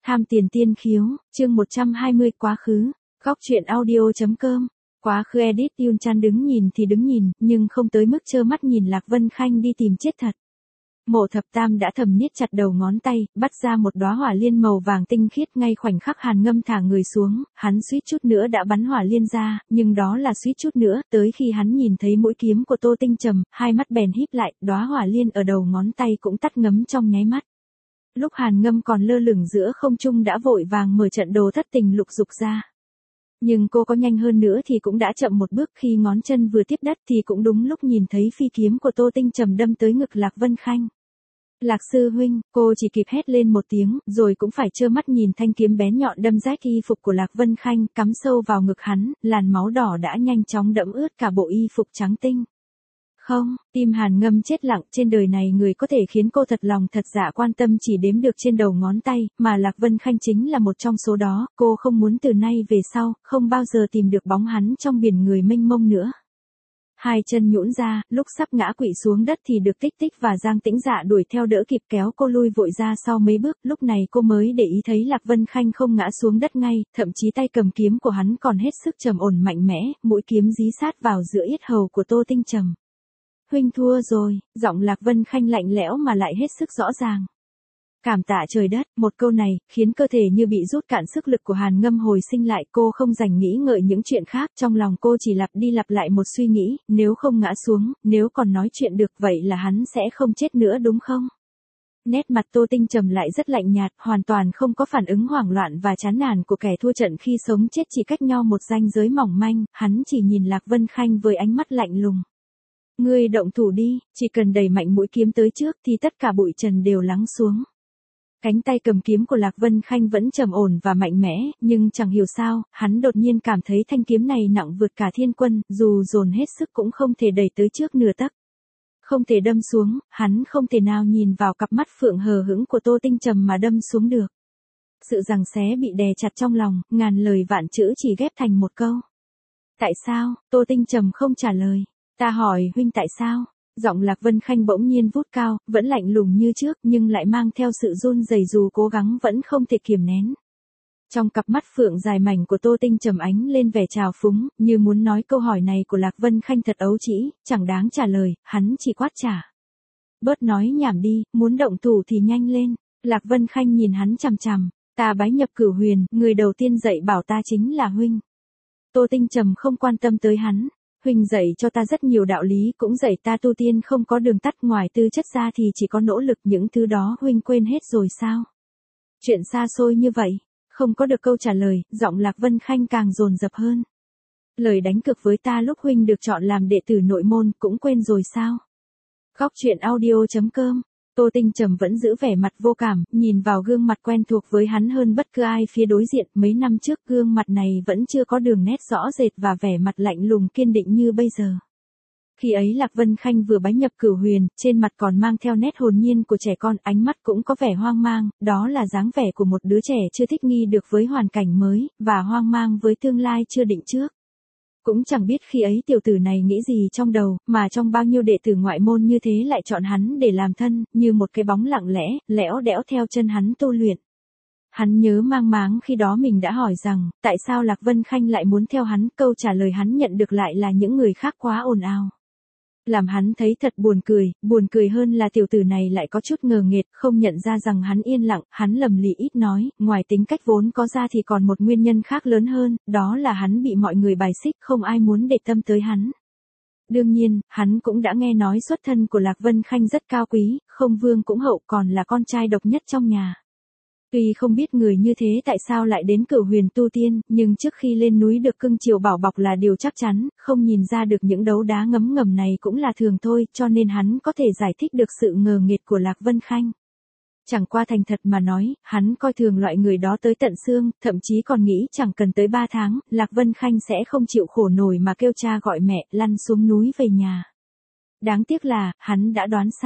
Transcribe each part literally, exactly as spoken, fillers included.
Tham tiền tiên khiếu, chương một trăm hai mươi quá khứ, góc truyện audio.com. Quá khứ edit Yun Chan đứng nhìn thì đứng nhìn, nhưng không tới mức trơ mắt nhìn Lạc Vân Khanh đi tìm chết thật. Mộ Thập Tam đã thầm niết chặt đầu ngón tay, bắt ra một đóa hỏa liên màu vàng tinh khiết ngay khoảnh khắc Hàn Ngâm thả người xuống, hắn suýt chút nữa đã bắn hỏa liên ra, nhưng đó là suýt chút nữa, tới khi hắn nhìn thấy mũi kiếm của Tô Tinh Trầm, hai mắt bèn híp lại, đóa hỏa liên ở đầu ngón tay cũng tắt ngấm trong nháy mắt. Lúc Hàn Ngâm còn lơ lửng giữa không trung đã vội vàng mở trận đồ thất tình lục dục ra. Nhưng cô có nhanh hơn nữa thì cũng đã chậm một bước, khi ngón chân vừa tiếp đất thì cũng đúng lúc nhìn thấy phi kiếm của Tô Tinh Trầm đâm tới ngực Lạc Vân Khanh. Lạc sư huynh, cô chỉ kịp hét lên một tiếng, rồi cũng phải trơ mắt nhìn thanh kiếm bén nhọn đâm rách y phục của Lạc Vân Khanh, cắm sâu vào ngực hắn, làn máu đỏ đã nhanh chóng đẫm ướt cả bộ y phục trắng tinh. Không, tim Hàn Ngâm chết lặng, trên đời này người có thể khiến cô thật lòng thật dạ quan tâm chỉ đếm được trên đầu ngón tay, mà Lạc Vân Khanh chính là một trong số đó, cô không muốn từ nay về sau, không bao giờ tìm được bóng hắn trong biển người mênh mông nữa. Hai chân nhũn ra, lúc sắp ngã quỵ xuống đất thì được Tích Tích và Giang Tĩnh Dạ đuổi theo đỡ kịp, kéo cô lui vội ra sau mấy bước, lúc này cô mới để ý thấy Lạc Vân Khanh không ngã xuống đất ngay, thậm chí tay cầm kiếm của hắn còn hết sức trầm ổn mạnh mẽ, mũi kiếm dí sát vào giữa yết hầu của Tô Tinh Trầm. Huynh thua rồi, giọng Lạc Vân Khanh lạnh lẽo mà lại hết sức rõ ràng. Cảm tạ trời đất, một câu này, khiến cơ thể như bị rút cạn sức lực của Hàn Ngâm hồi sinh lại, cô không dành nghĩ ngợi những chuyện khác, trong lòng cô chỉ lặp đi lặp lại một suy nghĩ, nếu không ngã xuống, nếu còn nói chuyện được vậy là hắn sẽ không chết nữa đúng không? Nét mặt Tô Tinh Trầm lại rất lạnh nhạt, hoàn toàn không có phản ứng hoảng loạn và chán nản của kẻ thua trận khi sống chết chỉ cách nhau một ranh giới mỏng manh, hắn chỉ nhìn Lạc Vân Khanh với ánh mắt lạnh lùng. Ngươi động thủ đi, chỉ cần đẩy mạnh mũi kiếm tới trước thì tất cả bụi trần đều lắng xuống. Cánh tay cầm kiếm của Lạc Vân Khanh vẫn trầm ổn và mạnh mẽ, nhưng chẳng hiểu sao, hắn đột nhiên cảm thấy thanh kiếm này nặng vượt cả thiên quân, dù dồn hết sức cũng không thể đẩy tới trước nửa tấc. Không thể đâm xuống, hắn không thể nào nhìn vào cặp mắt phượng hờ hững của Tô Tinh Trầm mà đâm xuống được. Sự giằng xé bị đè chặt trong lòng, ngàn lời vạn chữ chỉ ghép thành một câu. Tại sao? Tô Tinh Trầm không trả lời. Ta hỏi huynh tại sao? Giọng Lạc Vân Khanh bỗng nhiên vút cao, vẫn lạnh lùng như trước nhưng lại mang theo sự run rẩy, dù cố gắng vẫn không thể kiềm nén. Trong cặp mắt phượng dài mảnh của Tô Tinh Trầm ánh lên vẻ trào phúng, như muốn nói câu hỏi này của Lạc Vân Khanh thật ấu trĩ, chẳng đáng trả lời, hắn chỉ quát trả. Bớt nói nhảm đi, muốn động thủ thì nhanh lên. Lạc Vân Khanh nhìn hắn chằm chằm, ta bái nhập Cửu Huyền, người đầu tiên dạy bảo ta chính là huynh. Tô Tinh Trầm không quan tâm tới hắn. Huynh dạy cho ta rất nhiều đạo lý, cũng dạy ta tu tiên không có đường tắt, ngoài tư chất ra thì chỉ có nỗ lực, những thứ đó huynh quên hết rồi sao? Chuyện xa xôi như vậy, không có được câu trả lời, giọng Lạc Vân Khanh càng dồn dập hơn. Lời đánh cược với ta lúc huynh được chọn làm đệ tử nội môn cũng quên rồi sao? Góc truyện audio.com. Tô Tinh Trầm vẫn giữ vẻ mặt vô cảm, nhìn vào gương mặt quen thuộc với hắn hơn bất cứ ai phía đối diện, mấy năm trước gương mặt này vẫn chưa có đường nét rõ rệt và vẻ mặt lạnh lùng kiên định như bây giờ. Khi ấy Lạc Vân Khanh vừa bái nhập Cửu Huyền, trên mặt còn mang theo nét hồn nhiên của trẻ con, ánh mắt cũng có vẻ hoang mang, đó là dáng vẻ của một đứa trẻ chưa thích nghi được với hoàn cảnh mới, và hoang mang với tương lai chưa định trước. Cũng chẳng biết khi ấy tiểu tử này nghĩ gì trong đầu, mà trong bao nhiêu đệ tử ngoại môn như thế lại chọn hắn để làm thân, như một cái bóng lặng lẽ, lẽo đẽo theo chân hắn tu luyện. Hắn nhớ mang máng khi đó mình đã hỏi rằng, tại sao Lạc Vân Khanh lại muốn theo hắn, câu trả lời hắn nhận được lại là những người khác quá ồn ào. Làm hắn thấy thật buồn cười, buồn cười hơn là tiểu tử này lại có chút ngờ nghệch, không nhận ra rằng hắn yên lặng, hắn lầm lì ít nói, ngoài tính cách vốn có ra thì còn một nguyên nhân khác lớn hơn, đó là hắn bị mọi người bài xích, không ai muốn để tâm tới hắn. Đương nhiên, hắn cũng đã nghe nói xuất thân của Lạc Vân Khanh rất cao quý, không vương cũng hậu, còn là con trai độc nhất trong nhà. Tuy không biết người như thế tại sao lại đến Cửu Huyền tu tiên, nhưng trước khi lên núi được cưng chiều bảo bọc là điều chắc chắn, không nhìn ra được những đấu đá ngấm ngầm này cũng là thường thôi, cho nên hắn có thể giải thích được sự ngờ nghệch của Lạc Vân Khanh. Chẳng qua thành thật mà nói, hắn coi thường loại người đó tới tận xương, thậm chí còn nghĩ chẳng cần tới ba tháng, Lạc Vân Khanh sẽ không chịu khổ nổi mà kêu cha gọi mẹ, lăn xuống núi về nhà. Đáng tiếc là, hắn đã đoán sai.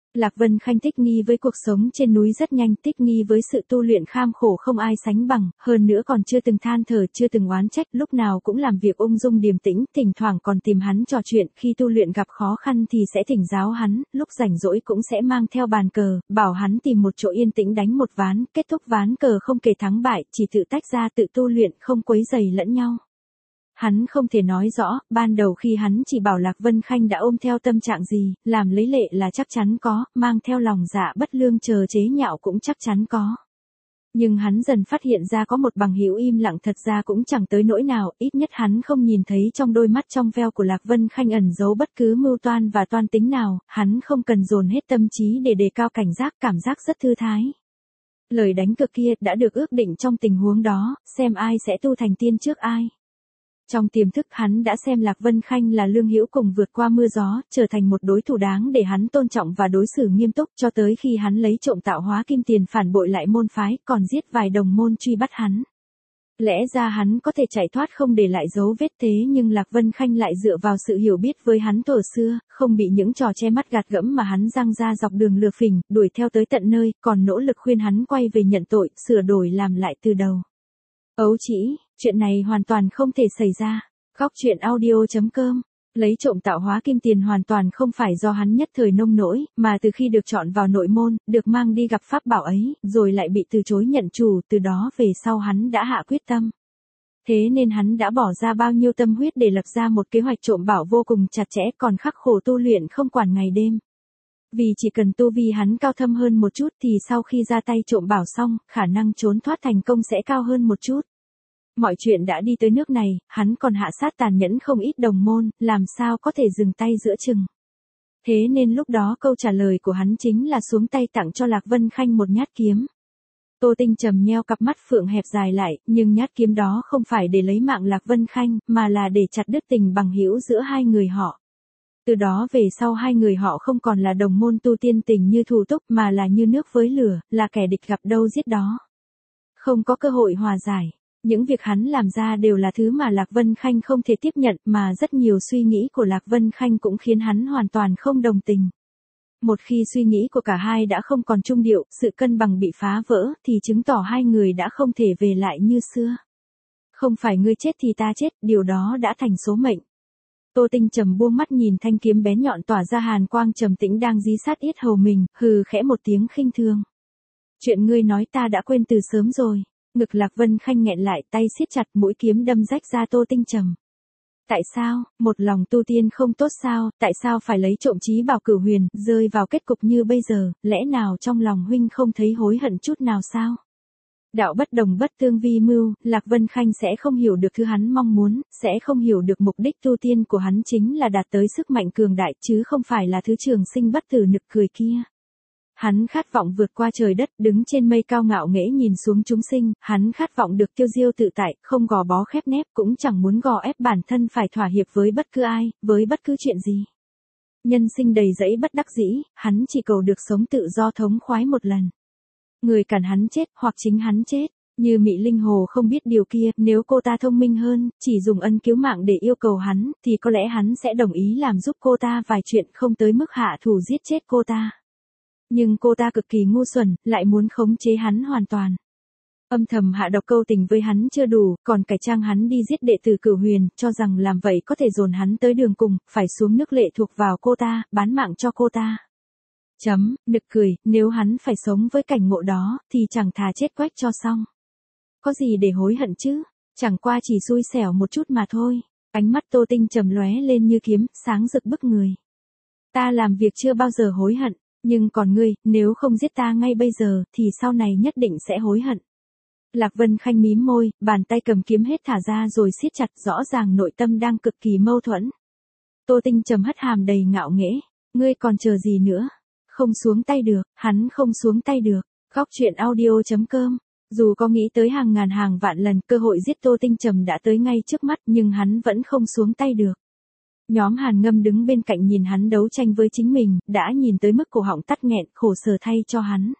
Lạc Vân Khanh thích nghi với cuộc sống trên núi rất nhanh, thích nghi với sự tu luyện kham khổ không ai sánh bằng, hơn nữa còn chưa từng than thở, chưa từng oán trách, lúc nào cũng làm việc ung dung điềm tĩnh, thỉnh thoảng còn tìm hắn trò chuyện, khi tu luyện gặp khó khăn thì sẽ thỉnh giáo hắn, lúc rảnh rỗi cũng sẽ mang theo bàn cờ, bảo hắn tìm một chỗ yên tĩnh đánh một ván, kết thúc ván cờ không kể thắng bại, chỉ tự tách ra tự tu luyện, không quấy rầy lẫn nhau. Hắn không thể nói rõ, ban đầu khi hắn chỉ bảo Lạc Vân Khanh đã ôm theo tâm trạng gì, làm lấy lệ là chắc chắn có, mang theo lòng dạ bất lương chờ chế nhạo cũng chắc chắn có. Nhưng hắn dần phát hiện ra có một bằng hữu im lặng thật ra cũng chẳng tới nỗi nào, ít nhất hắn không nhìn thấy trong đôi mắt trong veo của Lạc Vân Khanh ẩn giấu bất cứ mưu toan và toan tính nào, hắn không cần dồn hết tâm trí để đề cao cảnh giác, cảm giác rất thư thái. Lời đánh cược kia đã được ước định trong tình huống đó, xem ai sẽ tu thành tiên trước ai. Trong tiềm thức hắn đã xem Lạc Vân Khanh là lương hữu cùng vượt qua mưa gió, trở thành một đối thủ đáng để hắn tôn trọng và đối xử nghiêm túc cho tới khi hắn lấy trộm tạo hóa kim tiền phản bội lại môn phái, còn giết vài đồng môn truy bắt hắn. Lẽ ra hắn có thể chạy thoát không để lại dấu vết thế nhưng Lạc Vân Khanh lại dựa vào sự hiểu biết với hắn thuở xưa, không bị những trò che mắt gạt gẫm mà hắn giăng ra dọc đường lừa phỉnh, đuổi theo tới tận nơi, còn nỗ lực khuyên hắn quay về nhận tội, sửa đổi làm lại từ đầu. Ấu chỉ, chuyện này hoàn toàn không thể xảy ra. Góc truyện audio chấm com. Lấy trộm tạo hóa kim tiền hoàn toàn không phải do hắn nhất thời nông nỗi, mà từ khi được chọn vào nội môn, được mang đi gặp pháp bảo ấy, rồi lại bị từ chối nhận chủ, từ đó về sau hắn đã hạ quyết tâm. Thế nên hắn đã bỏ ra bao nhiêu tâm huyết để lập ra một kế hoạch trộm bảo vô cùng chặt chẽ, còn khắc khổ tu luyện không quản ngày đêm. Vì chỉ cần tu vi hắn cao thâm hơn một chút thì sau khi ra tay trộm bảo xong, khả năng trốn thoát thành công sẽ cao hơn một chút. Mọi chuyện đã đi tới nước này, hắn còn hạ sát tàn nhẫn không ít đồng môn, làm sao có thể dừng tay giữa chừng. Thế nên lúc đó câu trả lời của hắn chính là xuống tay tặng cho Lạc Vân Khanh một nhát kiếm. Tô Tinh trầm nheo cặp mắt phượng hẹp dài lại, nhưng nhát kiếm đó không phải để lấy mạng Lạc Vân Khanh, mà là để chặt đứt tình bằng hữu giữa hai người họ. Từ đó về sau hai người họ không còn là đồng môn tu tiên tình như thù túc mà là như nước với lửa, là kẻ địch gặp đâu giết đó. Không có cơ hội hòa giải. Những việc hắn làm ra đều là thứ mà Lạc Vân Khanh không thể tiếp nhận, mà rất nhiều suy nghĩ của Lạc Vân Khanh cũng khiến hắn hoàn toàn không đồng tình. Một khi suy nghĩ của cả hai đã không còn chung điệu, sự cân bằng bị phá vỡ, thì chứng tỏ hai người đã không thể về lại như xưa. Không phải ngươi chết thì ta chết, điều đó đã thành số mệnh. Tô Tinh trầm buông mắt nhìn thanh kiếm bén nhọn tỏa ra hàn quang trầm tĩnh đang dí sát yết hầu mình, hừ khẽ một tiếng khinh thường. Chuyện ngươi nói ta đã quên từ sớm rồi. Ngực Lạc Vân Khanh nghẹn lại, tay siết chặt, mũi kiếm đâm rách ra Tô Tinh trầm. Tại sao, một lòng tu tiên không tốt sao, tại sao phải lấy trộm chí bảo Cửu Huyền, rơi vào kết cục như bây giờ, lẽ nào trong lòng huynh không thấy hối hận chút nào sao? Đạo bất đồng bất tương vi mưu, Lạc Vân Khanh sẽ không hiểu được thứ hắn mong muốn, sẽ không hiểu được mục đích tu tiên của hắn chính là đạt tới sức mạnh cường đại chứ không phải là thứ trường sinh bất tử nực cười kia. Hắn khát vọng vượt qua trời đất, đứng trên mây cao ngạo nghễ nhìn xuống chúng sinh, hắn khát vọng được tiêu diêu tự tại, không gò bó khép nép, cũng chẳng muốn gò ép bản thân phải thỏa hiệp với bất cứ ai, với bất cứ chuyện gì. Nhân sinh đầy dẫy bất đắc dĩ, hắn chỉ cầu được sống tự do thống khoái một lần. Người cản hắn chết, hoặc chính hắn chết. Như Mị Linh Hồ không biết điều kia, nếu cô ta thông minh hơn, chỉ dùng ân cứu mạng để yêu cầu hắn, thì có lẽ hắn sẽ đồng ý làm giúp cô ta vài chuyện, không tới mức hạ thủ giết chết cô ta. Nhưng cô ta cực kỳ ngu xuẩn, lại muốn khống chế hắn hoàn toàn. Âm thầm hạ độc câu tình với hắn chưa đủ, còn cải trang hắn đi giết đệ tử Cửu Huyền, cho rằng làm vậy có thể dồn hắn tới đường cùng, phải xuống nước lệ thuộc vào cô ta, bán mạng cho cô ta. Chấm, nực cười, nếu hắn phải sống với cảnh ngộ đó, thì chẳng thà chết quách cho xong. Có gì để hối hận chứ, chẳng qua chỉ xui xẻo một chút mà thôi. Ánh mắt Tô Tinh trầm lóe lên như kiếm, sáng rực bức người. Ta làm việc chưa bao giờ hối hận. Nhưng còn ngươi, nếu không giết ta ngay bây giờ, thì sau này nhất định sẽ hối hận. Lạc Vân Khanh mím môi, bàn tay cầm kiếm hết thả ra rồi siết chặt, rõ ràng nội tâm đang cực kỳ mâu thuẫn. Tô Tinh trầm hất hàm đầy ngạo nghễ, ngươi còn chờ gì nữa? Không xuống tay được, hắn không xuống tay được. Góc truyện audio chấm com. Dù có nghĩ tới hàng ngàn hàng vạn lần, cơ hội giết Tô Tinh trầm đã tới ngay trước mắt, nhưng hắn vẫn không xuống tay được. Nhóm Hàn Ngâm đứng bên cạnh nhìn hắn đấu tranh với chính mình, đã nhìn tới mức cổ họng tắc nghẹn, khổ sở thay cho hắn.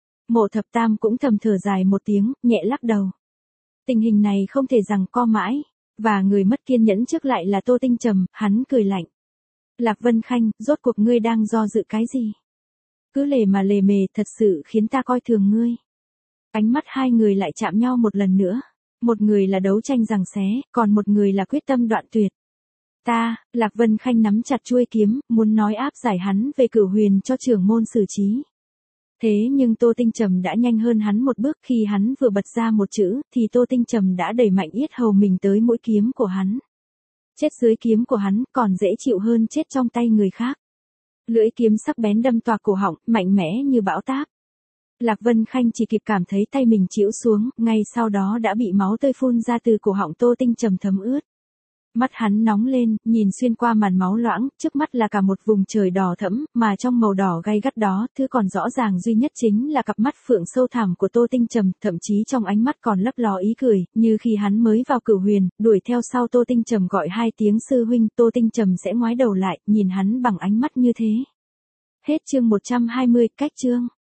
Mộ Thập Tam cũng thầm thở dài một tiếng, nhẹ lắc đầu. Tình hình này không thể giằng co mãi, và người mất kiên nhẫn trước lại là Tô Tinh trầm, hắn cười lạnh. Lạc Vân Khanh, rốt cuộc ngươi đang do dự cái gì? cứ lề mà lề mề thật sự khiến ta coi thường ngươi. Ánh mắt hai người lại chạm nhau một lần nữa. Một người là đấu tranh giằng xé, còn một người là quyết tâm đoạn tuyệt. Ta, Lạc Vân Khanh nắm chặt chuôi kiếm, muốn nói áp giải hắn về Cửu Huyền cho trưởng môn xử trí. Thế nhưng Tô Tinh Trầm đã nhanh hơn hắn một bước, khi hắn vừa bật ra một chữ, thì Tô Tinh Trầm đã đẩy mạnh yết hầu mình tới mũi kiếm của hắn. Chết dưới kiếm của hắn còn dễ chịu hơn chết trong tay người khác. Lưỡi kiếm sắc bén đâm toạc cổ họng, mạnh mẽ như bão táp. Lạc Vân Khanh chỉ kịp cảm thấy tay mình chĩu xuống, ngay sau đó đã bị máu tươi phun ra từ cổ họng Tô Tinh Trầm thấm ướt. Mắt hắn nóng lên, nhìn xuyên qua màn máu loãng, trước mắt là cả một vùng trời đỏ thẫm, mà trong màu đỏ gay gắt đó, thứ còn rõ ràng duy nhất chính là cặp mắt phượng sâu thẳm của Tô Tinh Trầm, thậm chí trong ánh mắt còn lấp ló ý cười, như khi hắn mới vào Cửu Huyền, đuổi theo sau Tô Tinh Trầm gọi hai tiếng sư huynh, Tô Tinh Trầm sẽ ngoái đầu lại, nhìn hắn bằng ánh mắt như thế. Hết chương một trăm hai mươi, cách chương.